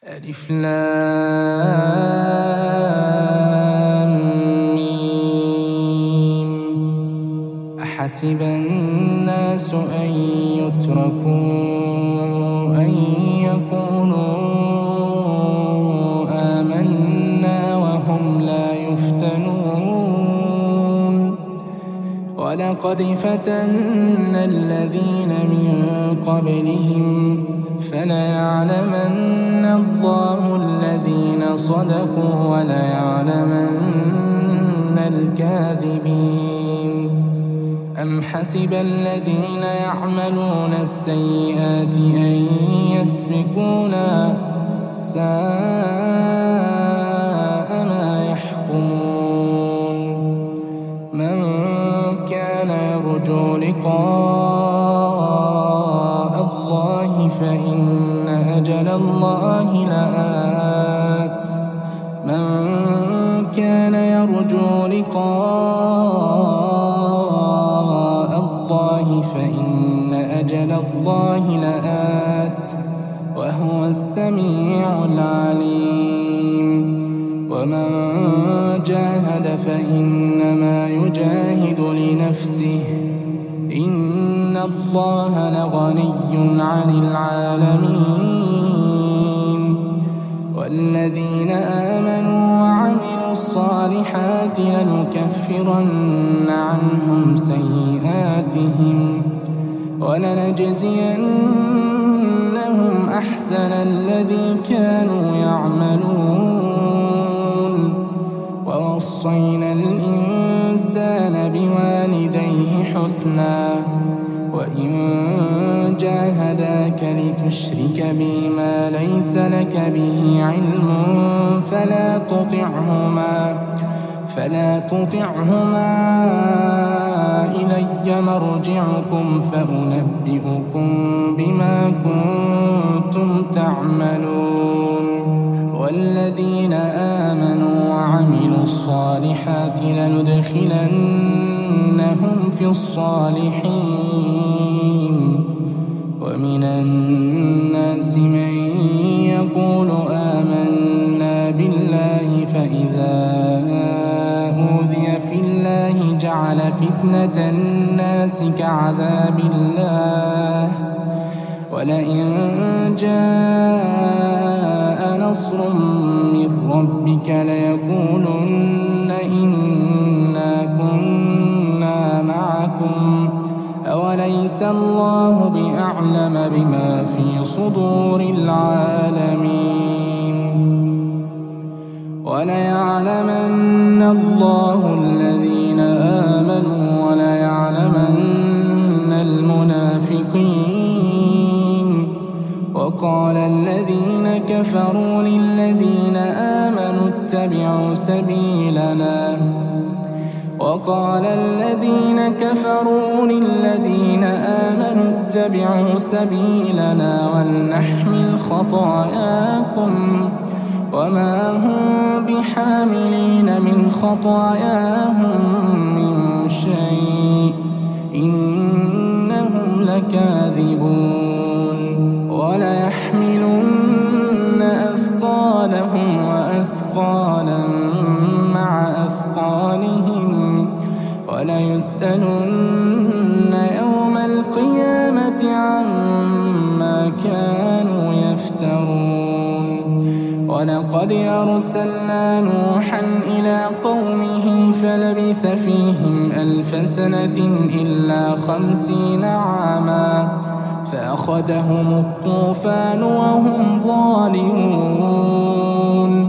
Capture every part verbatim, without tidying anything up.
ألف لام ميم. أحسب الناس أن يتركوا أن يقولوا آمنا وهم لا يفتنون. ولقد فتنا الذين من قبلهم فليعلمن الله الذين صدقوا وليعلمن الكاذبين. أم حسب الذين يعملون السيئات أن يسبقونا ساء ما يحكمون. من كان يرجو لقاء الله فإن أجل الله لآت. من كان يرجو لقاء الله فإن أجل الله لآت وهو السميع العليم. ومن جاهد فإنما يجاهد لنفسه إن الله لغني عن العالمين. والذين آمنوا وعملوا الصالحات لنكفرن عنهم سيئاتهم ولنجزينهم أحسن الذي كانوا يعملون. ووصينا الإنسان بوالديه حسنا وإن جاهداك لتشرك بي ما ليس لك به علم فلا تطعهما فلا تطعهما إلي مرجعكم فأنبئكم بما كنتم تعملون. والذين آمنوا وعملوا الصالحات لندخلنهم في الصالحين. ومن الناس من يقول آمنا بالله فإذا أوذي في الله جعل فتنة الناس كعذاب الله. ولئن جاء نصر من ربك ليقولن إنا كنا معكم أوليس الله بأعلم بما في صدور العالمين. وليعلمن الله الذين آمنوا وليعلمن المنافقين. وقال الذين كفروا للذين آمنوا اتبعوا سبيلنا وقال الذين كفروا للذين آمنوا اتبعوا سبيلنا ولنحمل خطاياكم وما هم بحاملين من خطاياهم من شيء إنهم لكاذبون. وليحملن أثقالهم وأثقالا مع أثقالهم وليسألن يوم القيامة عما كانوا يفترون. ولقد أرسلنا نوحا إلى قومه فلبث فيهم ألف سنة إلا خمسين عاما فأخذهم الطوفان وهم ظالمون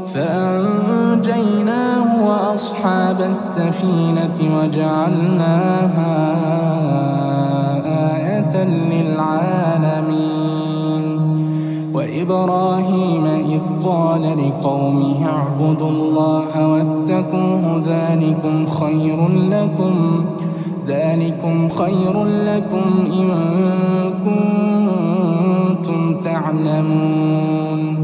فأنجيناه وأصحاب السفينة وجعلناها آية للعالمين. وإبراهيم إذ قال لقومه اعبدوا الله واتقوه ذلكم خير لكم ذلكم خير لكم إن كنتم تعلمون.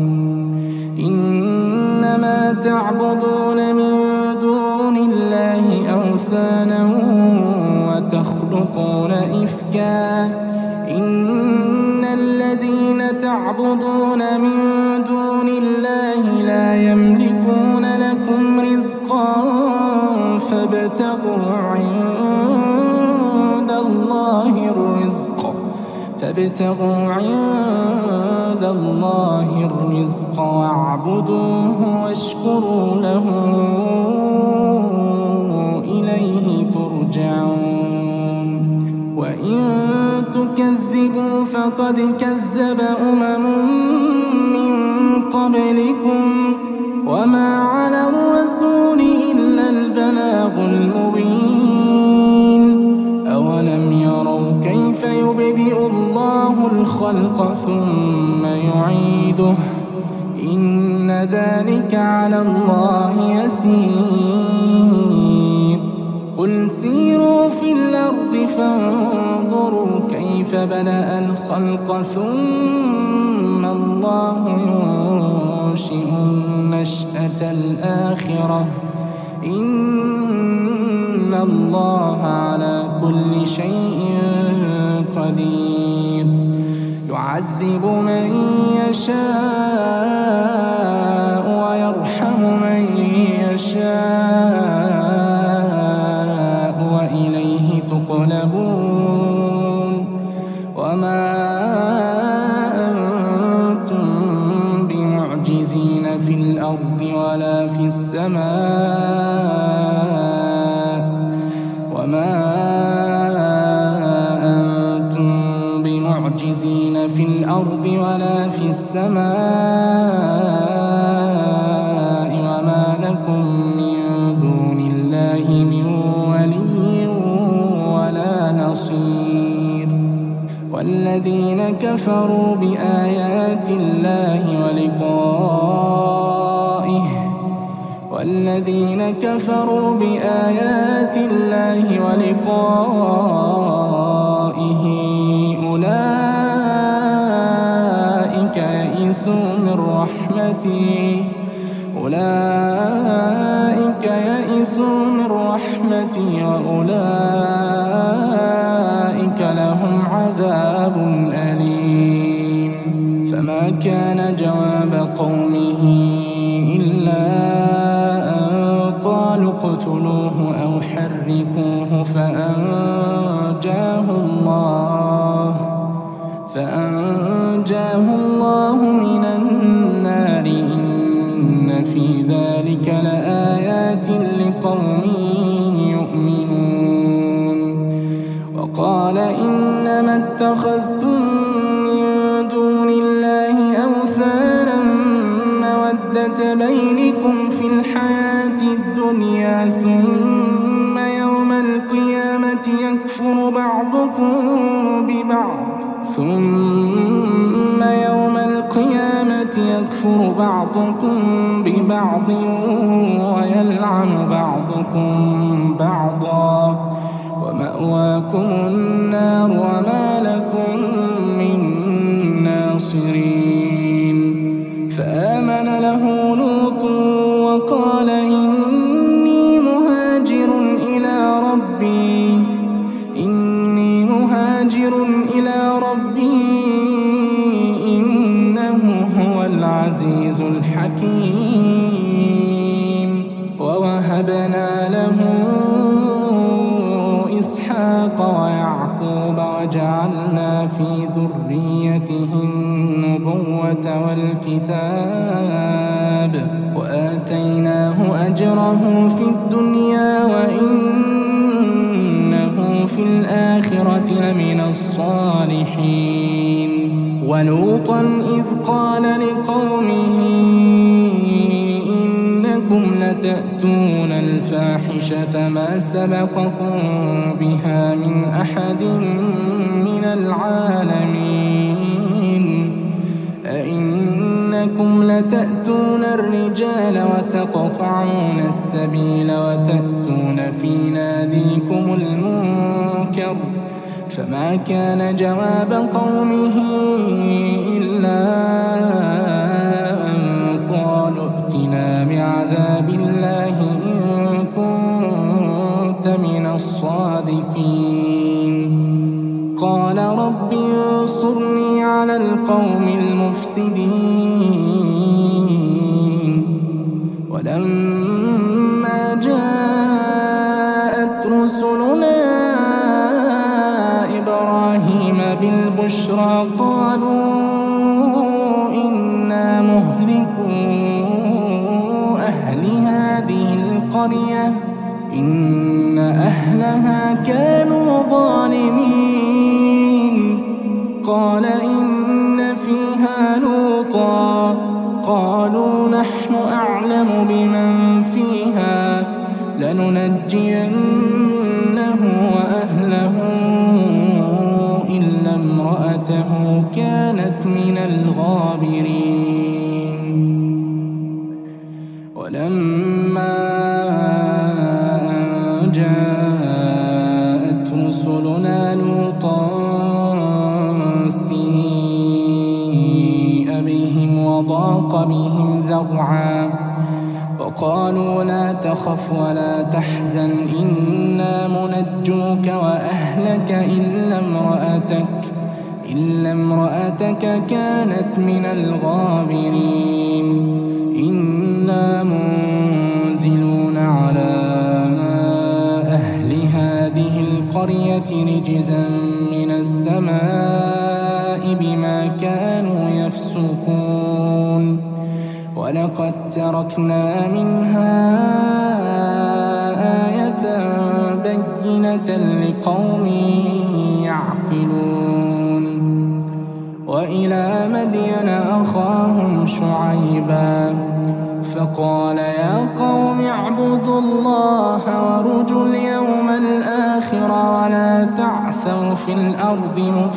إنما تعبدون من دون الله أوثانا وتخلقون إفكا إن الذين تعبدون من دون لا يملكون لكم رزقا فابتغوا عند الله الرزق فابتغوا عند الله الرزق واعبدوه واشكروا له إليه ترجعون وإن تكذبوا فقد كذب أمم من قبلكم وما على الرسول إلا البلاغ المبين أولم يروا كيف يبدئ الله الخلق ثم يعيده إن ذلك على الله يسير قل سيروا في الأرض فانظروا كيف بدأ الخلق ثم الله ينشئ النشأة الآخرة إن الله على كل شيء قدير يعذب من يشاء ويرحم من يشاء وإليه تقلبون وما أنتم بمعجزين في الأرض ولا في السماء وما أنتم بمعجزين في الأرض ولا في السماء وما لكم من دون الله من ولي ولا نصير والذين كفروا بآيات الله ولقائه والذين كفروا بآيات الله ولقائه أولئك يئسوا من رحمتي أولئك يئسوا من رحمتي وأولئك لهم عذاب أليم فما كان جواب قومه إلا أن قالوا اقتلوه أو حرقوه فأنجاه الله فأنجاه الله من النار إن في ذلك لآيات لقوم يؤمنون وقال إنما اتخذتم من دون الله أوثانا مودة بينكم في الحياة الدنيا ثم يوم القيامة يكفر بعضكم ببعض ثم يوم القيامة يكفر بعضكم ببعض ويلعن بعضكم بعضا ومأواكم النار وما لكم من ناصرين فآمن له لوط وقال إني مهاجر إلى ربي إني مهاجر إلى ربي إنه هو العزيز الحكيم ووهبنا له إسحاق ويعقوب وجعلنا في ذريته النبوة والكتاب وآتيناه أجره في الدنيا وإنه في الآخرة لمن الصالحين ولوطا إذ قال لقومه إنكم لتأتون الفاحشة ما سبقكم بها من أحد من العالمين أئنكم لتأتون الرجال وتقطعون السبيل وتأتون في ناديكم المنكر فما كان جواب قومه إلا أن قالوا ائتنا بعذاب الله إن كنت من الصادقين قال رب انصرني على القوم المفسدين ولما جاءت رسلنا إبراهيم بالبشرى قالوا إنا مهلكو أهل هذه القرية إن أهلها كانوا ظالمين. قال إن فيها لوطا قالوا نحن أعلم بمن فيها لننجينه وأهله إلا امرأته كانت من الغابرين. ولما أن جاءت رسلنا لوطا سيء بهم وضاق بهم ذرعا وقالوا لا تخف ولا تحزن إنا منجوك وأهلك إلا امرأتك إلا امرأتك كانت من الغابرين. إنا منزلون على أهل هذه القرية رجزا من السماء بما كانوا يفسقون. ولقد تركنا منها آية بينة لقوم يعقلون. وإلى مدين أخاهم شعيبا فقال يا قوم اعبدوا الله وارجوا اليوم الآخر ولا تعثوا في الأرض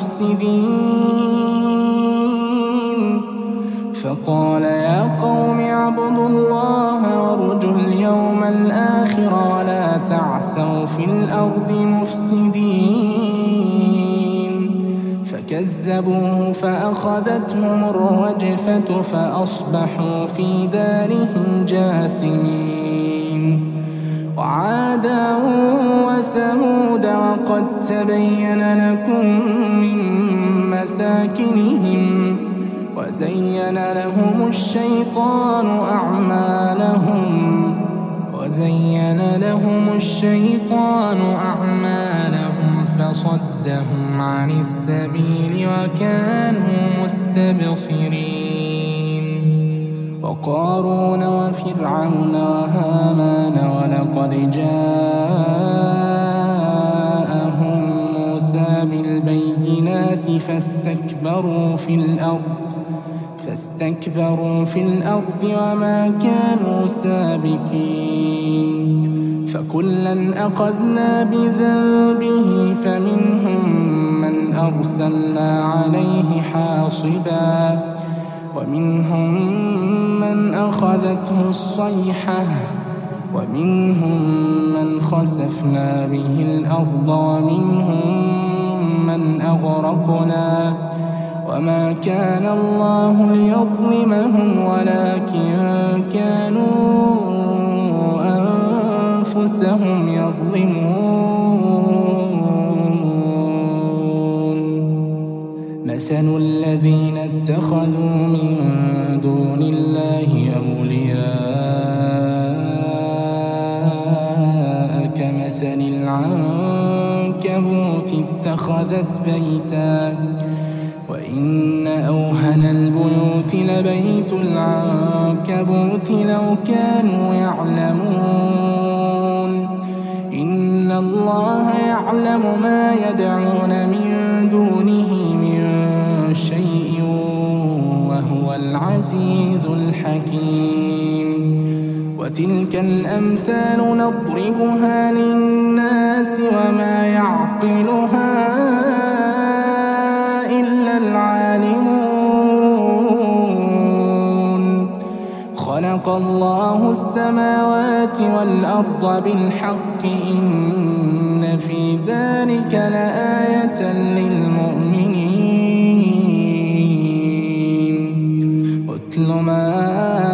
مفسدين. فقال يا قوم اعبدوا الله وارجوا اليوم الآخر ولا تعثوا في الأرض مفسدين. فكذبوه فأخذتهم الرجفة فأصبحوا في دارهم جاثمين. وعادا وثمود وقد تبين لكم من مساكنهم وزين لهم الشيطان أعمالهم وزين لهم الشيطان أعمالهم فصدهم عن السبيل وكانوا مستبصرين. وقارون وفرعون وهامان ولقد جاءهم موسى بالبينات فاستكبروا في الأرض فاستكبروا في الأرض وما كانوا سابقين. فكلا أخذنا بذنبه فمنهم من أرسلنا عليه حاصبا ومنهم من أخذته الصيحة ومنهم من خسفنا به الأرض ومنهم من أغرقنا وما كان الله ليظلمهم ولكن كانوا أنفسهم يظلمون. مثل الذين اتخذوا من دون الله أولياء كمثل العنكبوت اتخذت بيتا وإن أوهن البيوت لبيت العنكبوت لو كانوا يعلمون. إن الله يعلم ما يدعون من دونه من شيء وهو العزيز الحكيم. وتلك الأمثال نضربها للناس وما يعقلها إلا العالمون. خلق الله السماوات والأرض بالحق إن في ذلك لآية للمؤمنين. اتل ما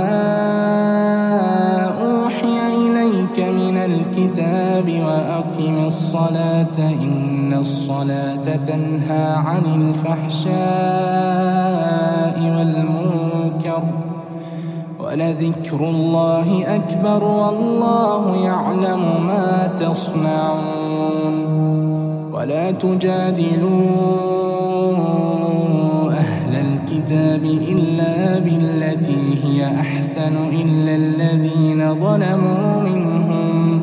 أوحي إليك من الكتاب وأقم الصلاة إن الصلاة تنهى عن الفحشاء والمنكر ولذكر الله أكبر والله يعلم ما تصنعون ولا تجادلوا أهل الكتاب إلا بالتي هي أحسن إلا الذين ظلموا منهم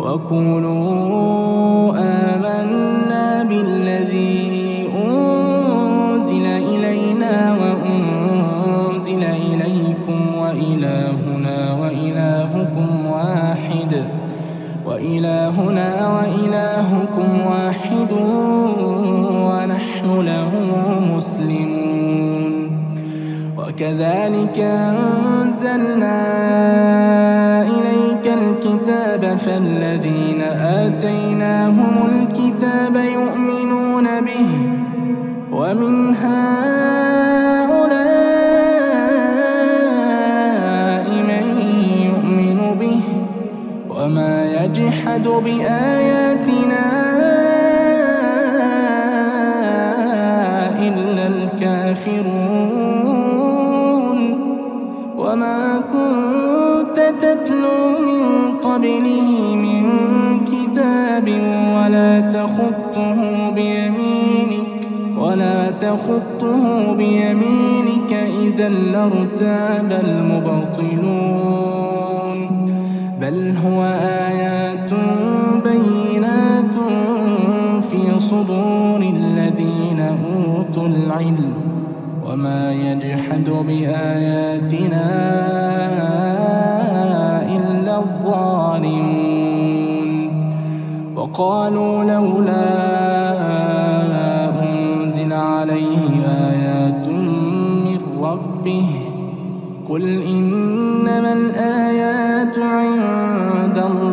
وقولوا آمنا بالذي أنزل إلينا وأنزل إليكم وإلهنا وإلهكم واحد وإلهنا وإلهكم واحد ونحن له مسلمون وكذلك أنزلنا إليك الكتاب فالذين آتيناهم الكتاب يؤمنون به ومن هؤلاء من يؤمن به وما يجحد بآياتنا إلا الكافرون وما كنت تتلو من قبله من كتاب ولا تخطه بيمينك ولا تخطه بيمينك إذا لارتاب المبطلون بل هو آيات بينات في صدور الذين أوتوا العلم وما يجحد بآياتنا إلا الظالمون وقالوا لولا أنزل عليه آيات من ربه قل إنما الآيات عند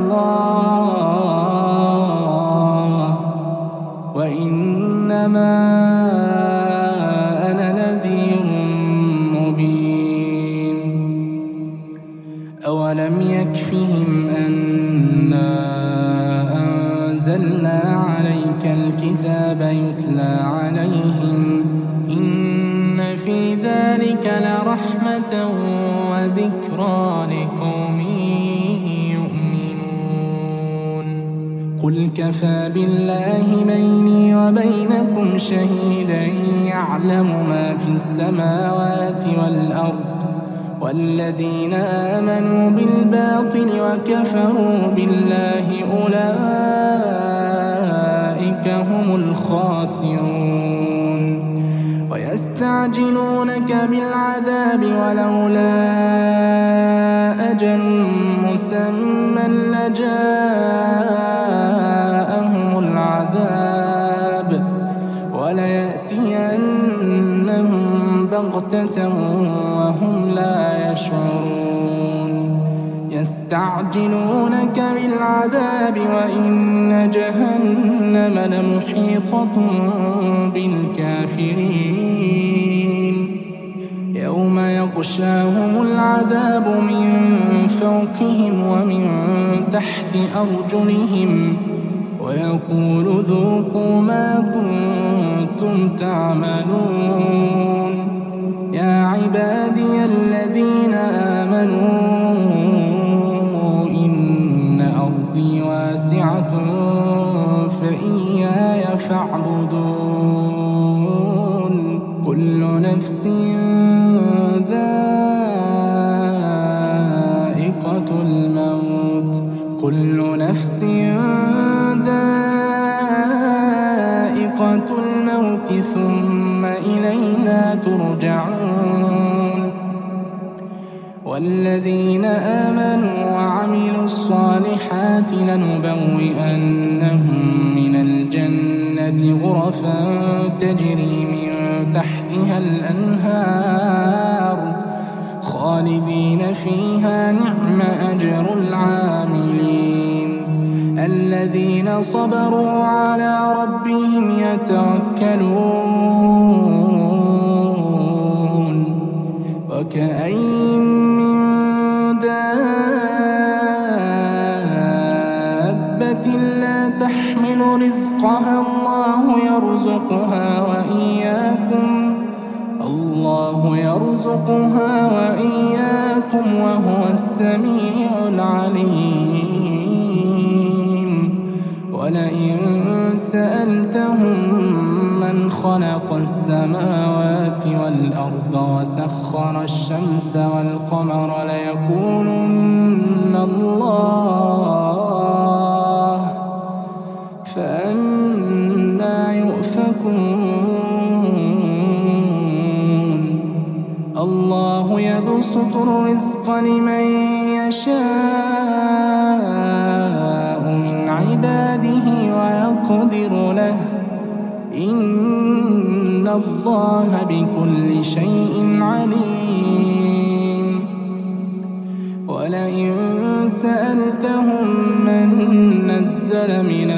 الله وإنما أنا نذير مبين أولم يكفهم أنا أنزلنا عليك الكتاب يتلى عليهم إن في ذلك لرحمة وذكرى لقوم يؤمنون قل كفى بالله بيني وبينكم شهيدا يعلم ما في السماوات والأرض والذين آمنوا بالباطل وكفروا بالله أولئك هم الخاسرون ويستعجلونك بالعذاب ولولا أجل مسمى لجاءهم العذاب وليأتينهم بغتة وهم لا يشعرون يستعجلونك بالعذاب وإن جهنم لمحيطة بالكافرين يوم يغشاهم العذاب من فوقهم ومن تحت أرجلهم ويقول ذوقوا ما كنتم تعملون يا عبادي الذين آمنوا إن أرضي واسعة فإياي فاعبدون كل نفس ذائقة الموت كل نفس ذائقة الموت ثم إلينا ترجعون والذين آمنوا وعملوا الصالحات لنبوئنهم من الجنة غرفا تجري من تحتها الأنهار خالدين فيها نعم أجر العاملين الذين صبروا على ربهم يتوكلون وكأين من دابة لا تحمل رزقها الله يرزقها وإياكم الله الله يرزقها وإياكم وهو السميع العليم. ولئن سألتهم من خلق السماوات والأرض وسخر الشمس والقمر ليقولن الله فأنى يؤفكون. الله يبسط الرزق لمن يشاء من عباده ويقدر له إن الله بكل شيء عليم. ولئن سألتهم من نزل من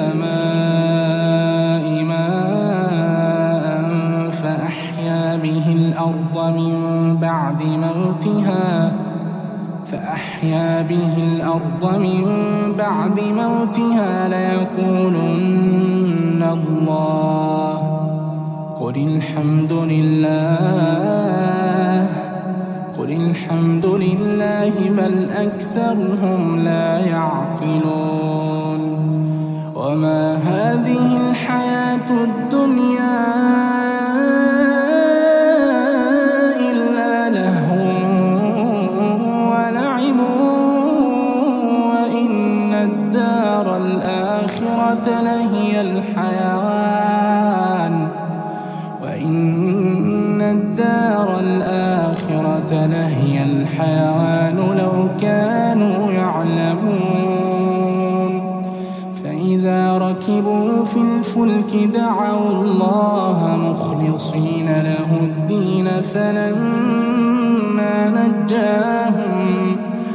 السماء ماء فأحيا به الأرض من بعد موتها فأحيا به الأرض من بعد موتها ليقولن الله قل الحمد لله قل الحمد لله بل أكثرهم لا يعقلون. وما هذه الحياة الدنيا إلا لهو ولعب وإن الدار الآخرة لهي الحيوان وإن الدار الآخرة لهي الحيوان لو كانوا يعلمون. فإذا ركبوا في الفلك دعوا الله مخلصين له الدين فلما نجاهم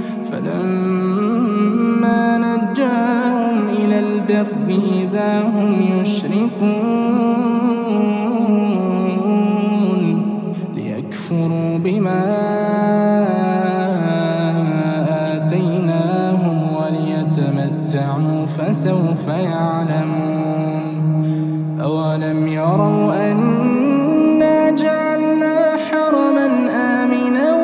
فلما نجاهم إلى البر إذا هم يشركون ليكفروا بما آتيناهم وليتمتعوا فسوف يعلمون. أولم يروا أنا جعلنا حرما آمنا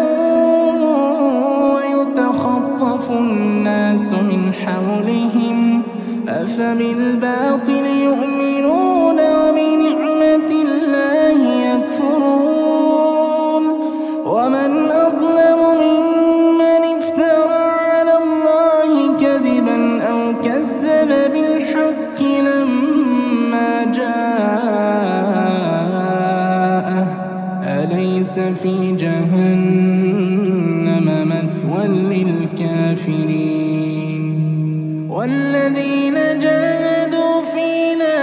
ويتخطف الناس من حولهم أفبالباطل يؤمنون وبنعمة الله يكفرون. ومن أظلم ممن افترى على الله كذبا أو كذب بالحق لما جاءه أليس في جهنم مثوى للكافرين. والذين جاهدوا فينا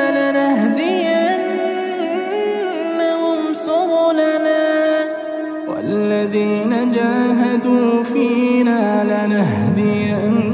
لنهدينهم سبلنا والذين جاهدوا فينا لنهدينهم